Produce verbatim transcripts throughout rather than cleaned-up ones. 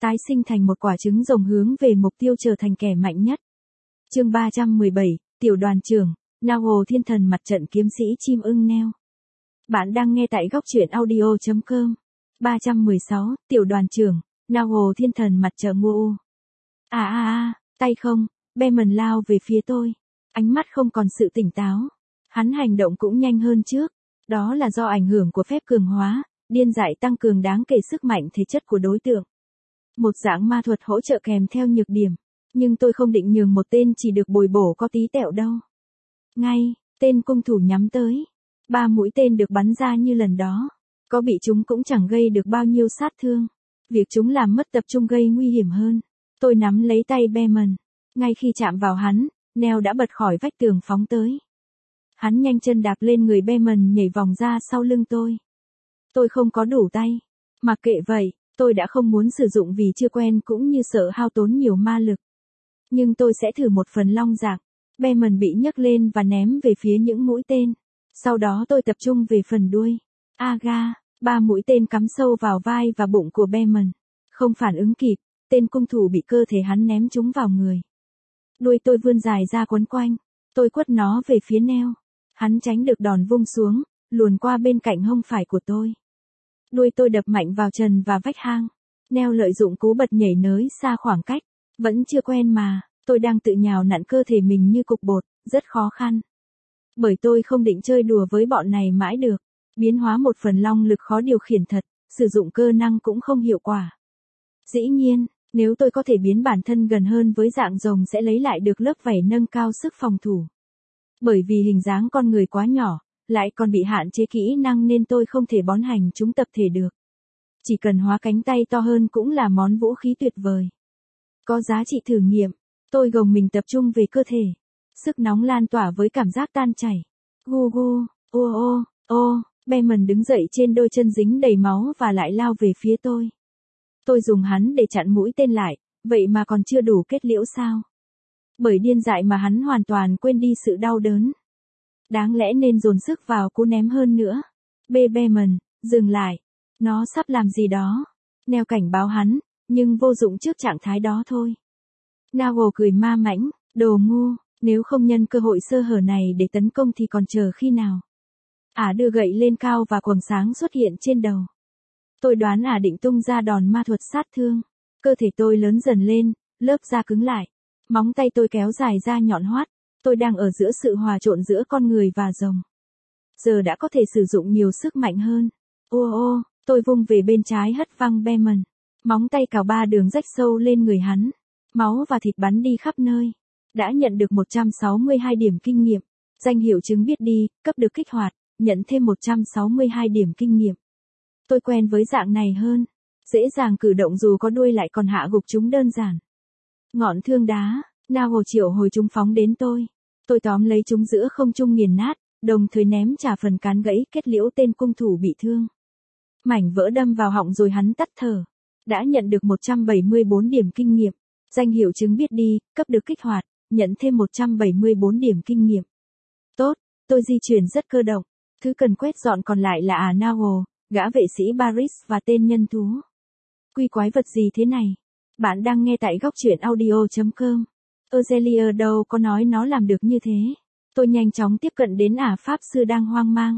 tái sinh thành một quả trứng rồng hướng về mục tiêu trở thành kẻ mạnh nhất. Chương ba trăm mười bảy, Tiểu đoàn trưởng, Nào Hồ Thiên Thần mặt trận kiếm sĩ chim ưng neo. Bạn đang nghe tại góc truyện audio chấm com. ba trăm mười sáu, Tiểu đoàn trưởng, Nào Hồ Thiên Thần mặt trợ mua. À à à, tay không, Beman lao về phía tôi. Ánh mắt không còn sự tỉnh táo. Hắn hành động cũng nhanh hơn trước. Đó là do ảnh hưởng của phép cường hóa, điên dại tăng cường đáng kể sức mạnh thể chất của đối tượng. Một dạng ma thuật hỗ trợ kèm theo nhược điểm. Nhưng tôi không định nhường một tên chỉ được bồi bổ có tí tẹo đâu. Ngay, tên cung thủ nhắm tới. Ba mũi tên được bắn ra như lần đó. Có bị chúng cũng chẳng gây được bao nhiêu sát thương. Việc chúng làm mất tập trung gây nguy hiểm hơn. Tôi nắm lấy tay Beman. Ngay khi chạm vào hắn, Neo đã bật khỏi vách tường phóng tới. Hắn nhanh chân đạp lên người Beman nhảy vòng ra sau lưng tôi. Tôi không có đủ tay. Mặc kệ vậy, tôi đã không muốn sử dụng vì chưa quen cũng như sợ hao tốn nhiều ma lực. Nhưng tôi sẽ thử một phần long dạng. Beman bị nhấc lên và ném về phía những mũi tên. Sau đó tôi tập trung về phần đuôi. Aga, ba mũi tên cắm sâu vào vai và bụng của Beman. Không phản ứng kịp, tên cung thủ bị cơ thể hắn ném chúng vào người. Đuôi tôi vươn dài ra quấn quanh. Tôi quất nó về phía Neo. Hắn tránh được đòn vung xuống, luồn qua bên cạnh hông phải của tôi. Đuôi tôi đập mạnh vào trần và vách hang. Neo lợi dụng cú bật nhảy nới xa khoảng cách. Vẫn chưa quen mà, tôi đang tự nhào nặn cơ thể mình như cục bột, rất khó khăn. Bởi tôi không định chơi đùa với bọn này mãi được. Biến hóa một phần long lực khó điều khiển thật, sử dụng cơ năng cũng không hiệu quả. Dĩ nhiên, nếu tôi có thể biến bản thân gần hơn với dạng rồng sẽ lấy lại được lớp vảy nâng cao sức phòng thủ. Bởi vì hình dáng con người quá nhỏ, lại còn bị hạn chế kỹ năng nên tôi không thể bón hành chúng tập thể được. Chỉ cần hóa cánh tay to hơn cũng là món vũ khí tuyệt vời. Có giá trị thử nghiệm, tôi gồng mình tập trung về cơ thể. Sức nóng lan tỏa với cảm giác tan chảy. Gu gu, ô ô, ô, Beman đứng dậy trên đôi chân dính đầy máu và lại lao về phía tôi. Tôi dùng hắn để chặn mũi tên lại, vậy mà còn chưa đủ kết liễu sao? Bởi điên dại mà hắn hoàn toàn quên đi sự đau đớn. Đáng lẽ nên dồn sức vào cú ném hơn nữa. Bê Beman, dừng lại. Nó sắp làm gì đó. Neo cảnh báo hắn, nhưng vô dụng trước trạng thái đó thôi. Nago cười ma mãnh, đồ ngu, nếu không nhân cơ hội sơ hở này để tấn công thì còn chờ khi nào. Ả đưa gậy lên cao và quầng sáng xuất hiện trên đầu. Tôi đoán Ả định tung ra đòn ma thuật sát thương. Cơ thể tôi lớn dần lên, lớp da cứng lại. Móng tay tôi kéo dài ra nhọn hoắt. Tôi đang ở giữa sự hòa trộn giữa con người và rồng. Giờ đã có thể sử dụng nhiều sức mạnh hơn. Ô ô, tôi vung về bên trái hất văng Beman. Móng tay cào ba đường rách sâu lên người hắn. Máu và thịt bắn đi khắp nơi. Đã nhận được một trăm sáu mươi hai điểm kinh nghiệm. Danh hiệu chứng biết đi, cấp được kích hoạt, nhận thêm một trăm sáu mươi hai điểm kinh nghiệm. Tôi quen với dạng này hơn. Dễ dàng cử động dù có đuôi lại còn hạ gục chúng đơn giản. Ngọn thương đá, Nào Hồ triệu hồi chúng phóng đến tôi. Tôi tóm lấy chúng giữa không trung nghiền nát, đồng thời ném trả phần cán gãy kết liễu tên cung thủ bị thương. Mảnh vỡ đâm vào họng rồi hắn tắt thở. Đã nhận được một trăm bảy mươi bốn điểm kinh nghiệm. Danh hiệu chứng biết đi, cấp được kích hoạt, nhận thêm một trăm bảy mươi bốn điểm kinh nghiệm. Tốt, tôi di chuyển rất cơ động. Thứ cần quét dọn còn lại là à Nago, gã vệ sĩ Baris và tên nhân thú. Quy quái vật gì thế này? Bạn đang nghe tại góc truyện audio chấm com. Azelia đâu có nói nó làm được như thế. Tôi nhanh chóng tiếp cận đến ả pháp sư đang hoang mang.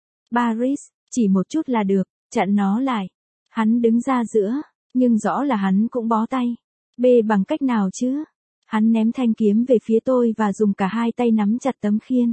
Baris, chỉ một chút là được, chặn nó lại. Hắn đứng ra giữa, nhưng rõ là hắn cũng bó tay. Bê bằng cách nào chứ? Hắn ném thanh kiếm về phía tôi và dùng cả hai tay nắm chặt tấm khiên.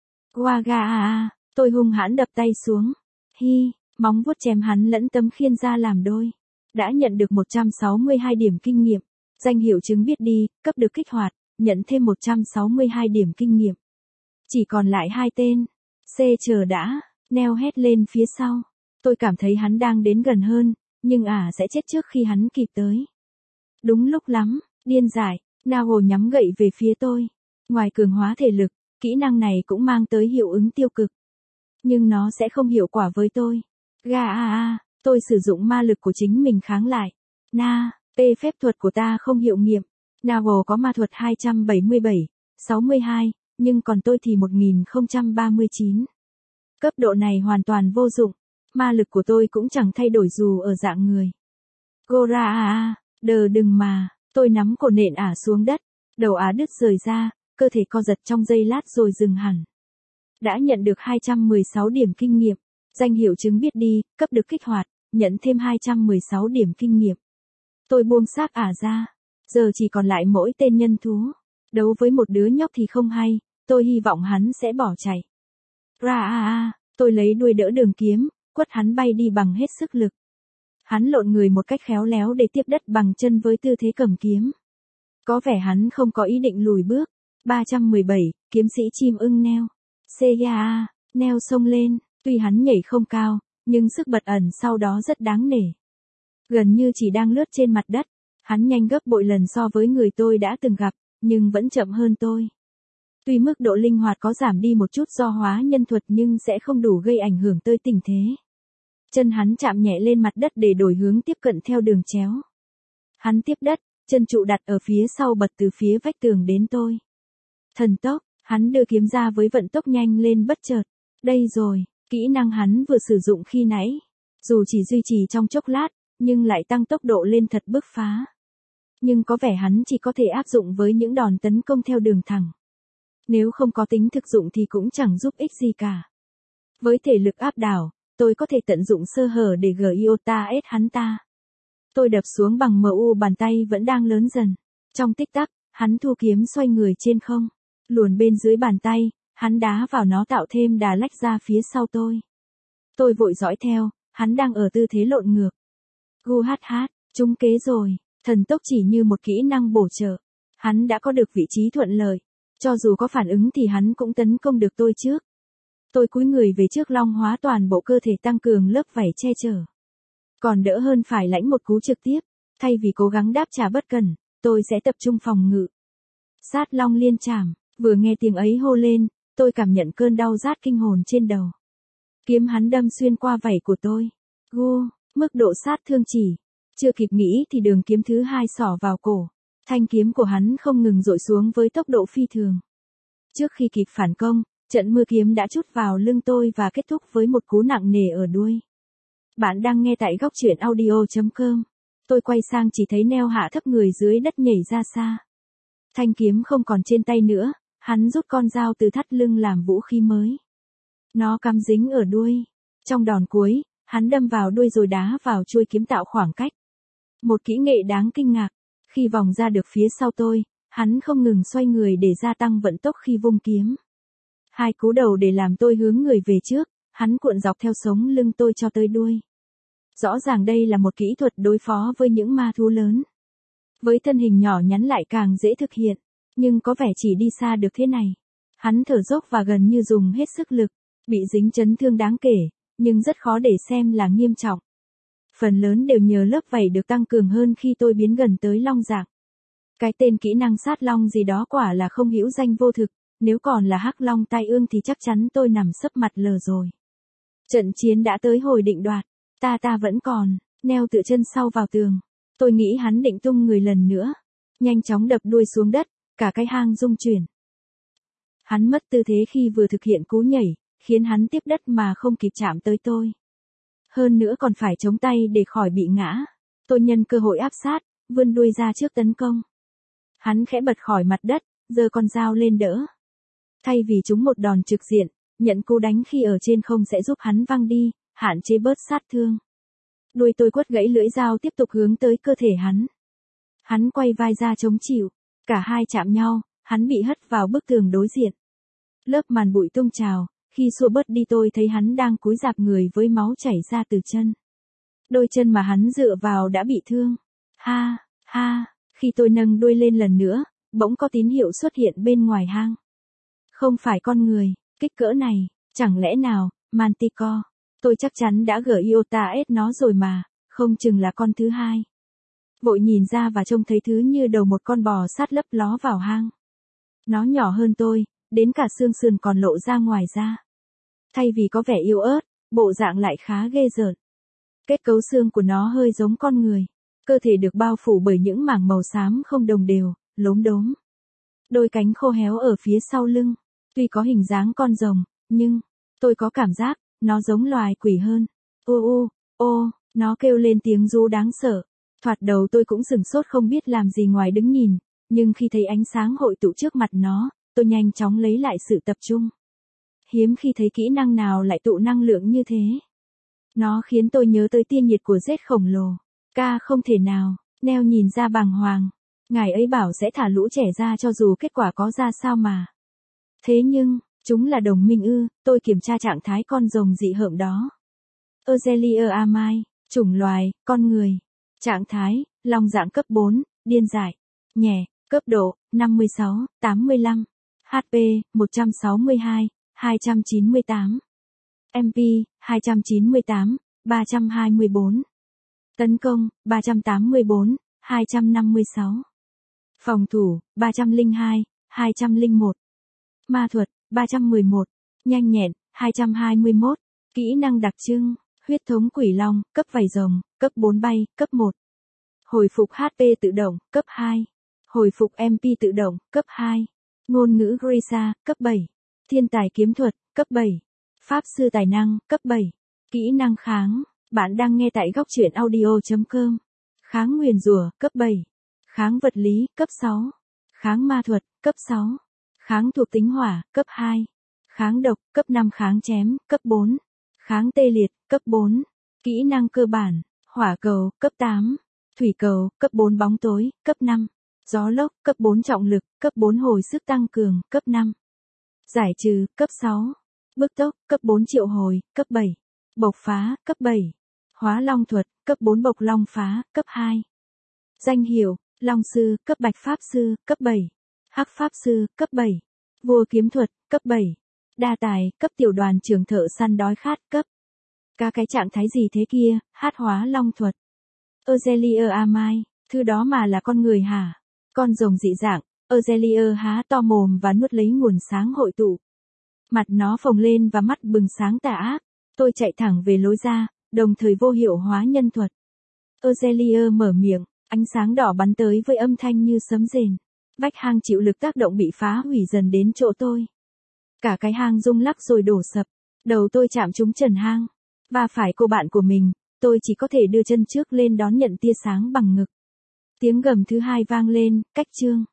Waga à à, tôi hung hãn đập tay xuống. Hi, móng vuốt chém hắn lẫn tấm khiên ra làm đôi. Đã nhận được một trăm sáu mươi hai điểm kinh nghiệm. Danh hiệu chứng biết đi, cấp được kích hoạt, nhận thêm một trăm sáu mươi hai điểm kinh nghiệm. Chỉ còn lại hai tên. C chờ đã, Neo hét lên phía sau. Tôi cảm thấy hắn đang đến gần hơn, nhưng ả sẽ chết trước khi hắn kịp tới. Đúng lúc lắm, điên dại, Nago nhắm gậy về phía tôi. Ngoài cường hóa thể lực, kỹ năng này cũng mang tới hiệu ứng tiêu cực. Nhưng nó sẽ không hiệu quả với tôi. Ga a a, tôi sử dụng ma lực của chính mình kháng lại. Na, P phép thuật của ta không hiệu nghiệm. Nago có ma thuật hai trăm bảy mươi bảy, sáu mươi hai, nhưng còn tôi thì một nghìn không trăm ba mươi chín. Cấp độ này hoàn toàn vô dụng. Ma lực của tôi cũng chẳng thay đổi dù ở dạng người. Gora a a, Đờ đừng mà, tôi nắm cổ nện ả xuống đất, đầu ả đứt rời ra, cơ thể co giật trong giây lát rồi dừng hẳn. Đã nhận được hai trăm mười sáu điểm kinh nghiệm, danh hiệu chứng biết đi, cấp được kích hoạt, nhận thêm hai trăm mười sáu điểm kinh nghiệm. Tôi buông xác ả ra, giờ chỉ còn lại mỗi tên nhân thú. Đấu với một đứa nhóc thì không hay, tôi hy vọng hắn sẽ bỏ chạy. Ra a a, tôi lấy đuôi đỡ đường kiếm, quất hắn bay đi bằng hết sức lực. Hắn lộn người một cách khéo léo để tiếp đất bằng chân với tư thế cầm kiếm. Có vẻ hắn không có ý định lùi bước. ba trăm mười bảy, kiếm sĩ chim ưng neo. Seiya, neo xông lên, tuy hắn nhảy không cao, nhưng sức bật ẩn sau đó rất đáng nể. Gần như chỉ đang lướt trên mặt đất, hắn nhanh gấp bội lần so với người tôi đã từng gặp, nhưng vẫn chậm hơn tôi. Tuy mức độ linh hoạt có giảm đi một chút do hóa nhân thuật nhưng sẽ không đủ gây ảnh hưởng tới tình thế. Chân hắn chạm nhẹ lên mặt đất để đổi hướng tiếp cận theo đường chéo. Hắn tiếp đất, chân trụ đặt ở phía sau bật từ phía vách tường đến tôi. Thần tốc, hắn đưa kiếm ra với vận tốc nhanh lên bất chợt. Đây rồi, kỹ năng hắn vừa sử dụng khi nãy. Dù chỉ duy trì trong chốc lát, nhưng lại tăng tốc độ lên thật bứt phá. Nhưng có vẻ hắn chỉ có thể áp dụng với những đòn tấn công theo đường thẳng. Nếu không có tính thực dụng thì cũng chẳng giúp ích gì cả. Với thể lực áp đảo, tôi có thể tận dụng sơ hở để giota ép hắn ta. Tôi đập xuống bằng mu bàn tay vẫn đang lớn dần. Trong tích tắc, hắn thu kiếm xoay người trên không. Luồn bên dưới bàn tay, hắn đá vào nó tạo thêm đà lách ra phía sau tôi. Tôi vội dõi theo, hắn đang ở tư thế lộn ngược. Gu hát hát, trúng kế rồi, thần tốc chỉ như một kỹ năng bổ trợ. Hắn đã có được vị trí thuận lợi. Cho dù có phản ứng thì hắn cũng tấn công được tôi trước. Tôi cúi người về trước long hóa toàn bộ cơ thể tăng cường lớp vảy che chở. Còn đỡ hơn phải lãnh một cú trực tiếp, thay vì cố gắng đáp trả bất cần, tôi sẽ tập trung phòng ngự. Sát long liên chảm, vừa nghe tiếng ấy hô lên, tôi cảm nhận cơn đau rát kinh hồn trên đầu. Kiếm hắn đâm xuyên qua vảy của tôi. Gu, mức độ sát thương chỉ. Chưa kịp nghĩ thì đường kiếm thứ hai xỏ vào cổ. Thanh kiếm của hắn không ngừng dội xuống với tốc độ phi thường. Trước khi kịp phản công, trận mưa kiếm đã trút vào lưng tôi và kết thúc với một cú nặng nề ở đuôi. Bạn đang nghe tại góc truyện audio chấm com. Tôi quay sang chỉ thấy Neo hạ thấp người dưới đất nhảy ra xa. Thanh kiếm không còn trên tay nữa, hắn rút con dao từ thắt lưng làm vũ khí mới. Nó cắm dính ở đuôi. Trong đòn cuối, hắn đâm vào đuôi rồi đá vào chuôi kiếm tạo khoảng cách. Một kỹ nghệ đáng kinh ngạc. Khi vòng ra được phía sau tôi, hắn không ngừng xoay người để gia tăng vận tốc khi vung kiếm. Hai cú đầu để làm tôi hướng người về trước, hắn cuộn dọc theo sống lưng tôi cho tới đuôi. Rõ ràng đây là một kỹ thuật đối phó với những ma thú lớn. Với thân hình nhỏ nhắn lại càng dễ thực hiện, nhưng có vẻ chỉ đi xa được thế này. Hắn thở dốc và gần như dùng hết sức lực, bị dính chấn thương đáng kể, nhưng rất khó để xem là nghiêm trọng. Phần lớn đều nhờ lớp vảy được tăng cường hơn khi tôi biến gần tới long dạng. Cái tên kỹ năng sát long gì đó quả là không hữu danh vô thực, nếu còn là hắc long tai ương thì chắc chắn tôi nằm sấp mặt lờ rồi. Trận chiến đã tới hồi định đoạt, ta ta vẫn còn, Neo tựa chân sau vào tường. Tôi nghĩ hắn định tung người lần nữa, nhanh chóng đập đuôi xuống đất, cả cái hang rung chuyển. Hắn mất tư thế khi vừa thực hiện cú nhảy, khiến hắn tiếp đất mà không kịp chạm tới tôi. Hơn nữa còn phải chống tay để khỏi bị ngã. Tôi nhân cơ hội áp sát, vươn đuôi ra trước tấn công. Hắn khẽ bật khỏi mặt đất, giơ con dao lên đỡ. Thay vì trúng một đòn trực diện, nhận cú đánh khi ở trên không sẽ giúp hắn văng đi, hạn chế bớt sát thương. Đuôi tôi quất gãy lưỡi dao tiếp tục hướng tới cơ thể hắn. Hắn quay vai ra chống chịu, cả hai chạm nhau, hắn bị hất vào bức tường đối diện. Lớp màn bụi tung trào, khi xua bớt đi tôi thấy hắn đang cúi rạp người với máu chảy ra từ chân. Đôi chân mà hắn dựa vào đã bị thương. Ha, ha, khi tôi nâng đuôi lên lần nữa, bỗng có tín hiệu xuất hiện bên ngoài hang. Không phải con người, kích cỡ này, chẳng lẽ nào, Manticore. Tôi chắc chắn đã giota ép nó rồi mà, không chừng là con thứ hai. Vội nhìn ra và trông thấy thứ như đầu một con bò sát lấp ló vào hang. Nó nhỏ hơn tôi, đến cả xương sườn còn lộ ra ngoài ra. Thay vì có vẻ yếu ớt, bộ dạng lại khá ghê rợn. Kết cấu xương của nó hơi giống con người. Cơ thể được bao phủ bởi những mảng màu xám không đồng đều, lốm đốm. Đôi cánh khô héo ở phía sau lưng. Tuy có hình dáng con rồng, nhưng tôi có cảm giác nó giống loài quỷ hơn. Ô ô, ô, nó kêu lên tiếng ru đáng sợ. Thoạt đầu tôi cũng sửng sốt không biết làm gì ngoài đứng nhìn, nhưng khi thấy ánh sáng hội tụ trước mặt nó, tôi nhanh chóng lấy lại sự tập trung. Hiếm khi thấy kỹ năng nào lại tụ năng lượng như thế. Nó khiến tôi nhớ tới tia nhiệt của Z khổng lồ. Ca không thể nào, Neo nhìn ra bàng hoàng. Ngài ấy bảo sẽ thả lũ trẻ ra cho dù kết quả có ra sao mà. Thế nhưng, chúng là đồng minh ư? Tôi kiểm tra trạng thái con rồng dị hợm đó. Euzelia amai, chủng loài, con người. Trạng thái, long dạng cấp bốn, điên dại, nhẹ, cấp độ, năm mươi sáu, tám mươi lăm. hát pê, một trăm sáu mươi hai, hai trăm chín mươi tám. em pê, hai trăm chín mươi tám, ba trăm hai mươi bốn. Tấn công, ba trăm tám mươi bốn, hai trăm năm mươi sáu. Phòng thủ, ba trăm lẻ hai, hai trăm lẻ một. Ma thuật, ba trăm mười một. Nhanh nhẹn, hai trăm hai mươi mốt. Kỹ năng đặc trưng, huyết thống quỷ long, cấp vảy rồng, cấp bốn bay, cấp một. Hồi phục hát pê tự động, cấp hai. Hồi phục em pê tự động, cấp hai. Ngôn ngữ Grisa, cấp bảy. Thiên tài kiếm thuật, cấp bảy. Pháp sư tài năng, cấp bảy. Kỹ năng kháng, bạn đang nghe tại góc truyện audio chấm com. Kháng nguyền rủa, cấp bảy. Kháng vật lý, cấp sáu. Kháng ma thuật, cấp sáu. Kháng thuộc tính hỏa, cấp hai. Kháng độc, cấp năm. Kháng chém, cấp bốn. Kháng tê liệt, cấp bốn. Kỹ năng cơ bản, hỏa cầu, cấp tám. Thủy cầu, cấp bốn. Bóng tối, cấp năm. Gió lốc, cấp bốn. Trọng lực, cấp bốn. Hồi sức tăng cường, cấp năm. Giải trừ, cấp sáu. Bức tốc, cấp bốn. Triệu hồi, cấp bảy. Bộc phá, cấp bảy. Hóa long thuật, cấp bốn. Bộc long phá, cấp hai. Danh hiệu, long sư, cấp bạch pháp sư, cấp bảy. Hắc pháp sư, cấp bảy. Vua kiếm thuật, cấp bảy. Đa tài, cấp tiểu đoàn trưởng thợ săn đói khát, cấp. Cả cái trạng thái gì thế kia, hát hóa long thuật. Euzelia amai, thứ đó mà là con người hả? Con rồng dị dạng, Euzelia há to mồm và nuốt lấy nguồn sáng hội tụ. Mặt nó phồng lên và mắt bừng sáng tà ác. Tôi chạy thẳng về lối ra, đồng thời vô hiệu hóa nhân thuật. Euzelia mở miệng, ánh sáng đỏ bắn tới với âm thanh như sấm rền. Vách hang chịu lực tác động bị phá hủy dần đến chỗ tôi. Cả cái hang rung lắc rồi đổ sập. Đầu tôi chạm trúng trần hang. Và phải cô bạn của mình, tôi chỉ có thể đưa chân trước lên đón nhận tia sáng bằng ngực. Tiếng gầm thứ hai vang lên, cách chương.